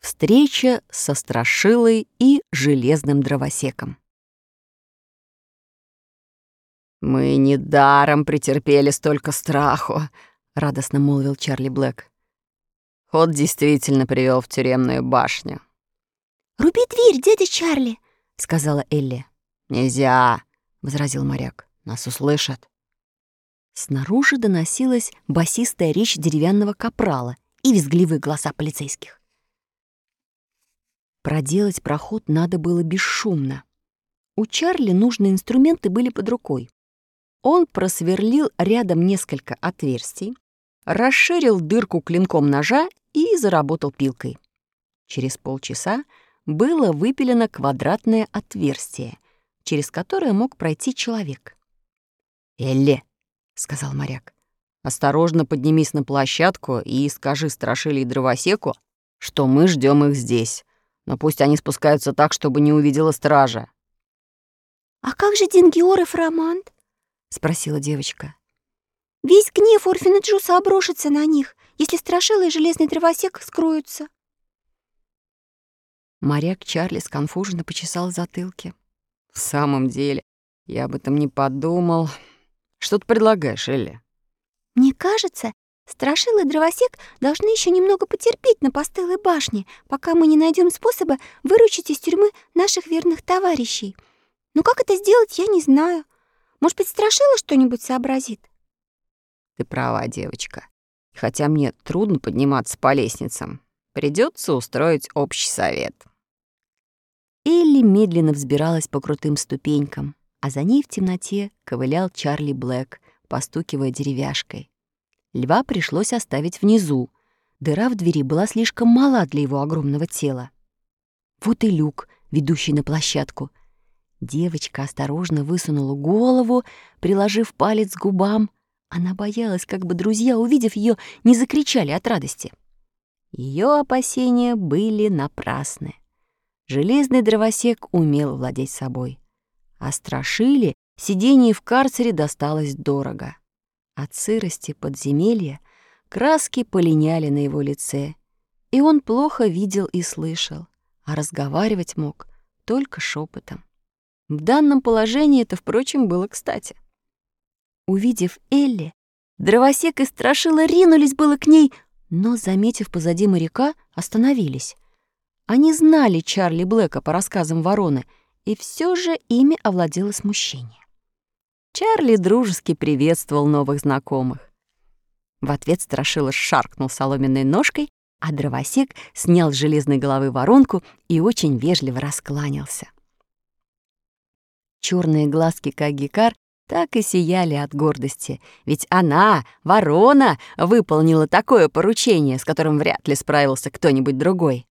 Встреча со Страшилой и Железным Дровосеком. «Мы недаром претерпели столько страху», — радостно молвил Чарли Блэк. «Ход действительно привел в тюремную башню». «Руби дверь, дядя Чарли», — сказала Элли. «Нельзя», — возразил моряк. «Нас услышат». Снаружи доносилась басистая речь деревянного капрала и визгливые голоса полицейских. Проделать проход надо было бесшумно. У Чарли нужные инструменты были под рукой. Он просверлил рядом несколько отверстий, расширил дырку клинком ножа и заработал пилкой. Через полчаса было выпилено квадратное отверстие, через которое мог пройти человек. «Элли», — сказал моряк, — «осторожно поднимись на площадку и скажи Страшиле и Дровосеку, что мы ждем их здесь. Но пусть они спускаются так, чтобы не увидела стража». «А как же Дингиор и Фромант?» — спросила девочка. «Весь гнев Орфина Джуса обрушится на них, если Страшила и Железный Дровосек скроются». Моряк Чарли сконфуженно почесал в затылке. «В самом деле, я об этом не подумал. Что ты предлагаешь, Элли?» «Мне кажется, Страшила и Дровосек должны еще немного потерпеть на постылой башне, пока мы не найдем способа выручить из тюрьмы наших верных товарищей. Но как это сделать, я не знаю. Может быть, Страшила что-нибудь сообразит?» «Ты права, девочка. Хотя мне трудно подниматься по лестницам. Придется устроить общий совет». Элли медленно взбиралась по крутым ступенькам, а за ней в темноте ковылял Чарли Блэк, постукивая деревяшкой. Льва пришлось оставить внизу. Дыра в двери была слишком мала для его огромного тела. Вот и люк, ведущий на площадку. Девочка осторожно высунула голову, приложив палец к губам. Она боялась, как бы друзья, увидев ее, не закричали от радости. Ее опасения были напрасны. Железный Дровосек умел владеть собой. А Страшиле сидение в карцере досталось дорого. От сырости подземелья краски полиняли на его лице, и он плохо видел и слышал, а разговаривать мог только шепотом. В данном положении это, впрочем, было кстати. Увидев Элли, Дровосек и Страшила ринулись было к ней, но, заметив позади моряка, остановились. Они знали Чарли Блэка по рассказам Вороны, и все же ими овладело смущение. Чарли дружески приветствовал новых знакомых. В ответ Страшила шаркнул соломенной ножкой, а Дровосек снял с железной головы воронку и очень вежливо раскланялся. Черные глазки Кагикар так и сияли от гордости, ведь она, Ворона, выполнила такое поручение, с которым вряд ли справился кто-нибудь другой.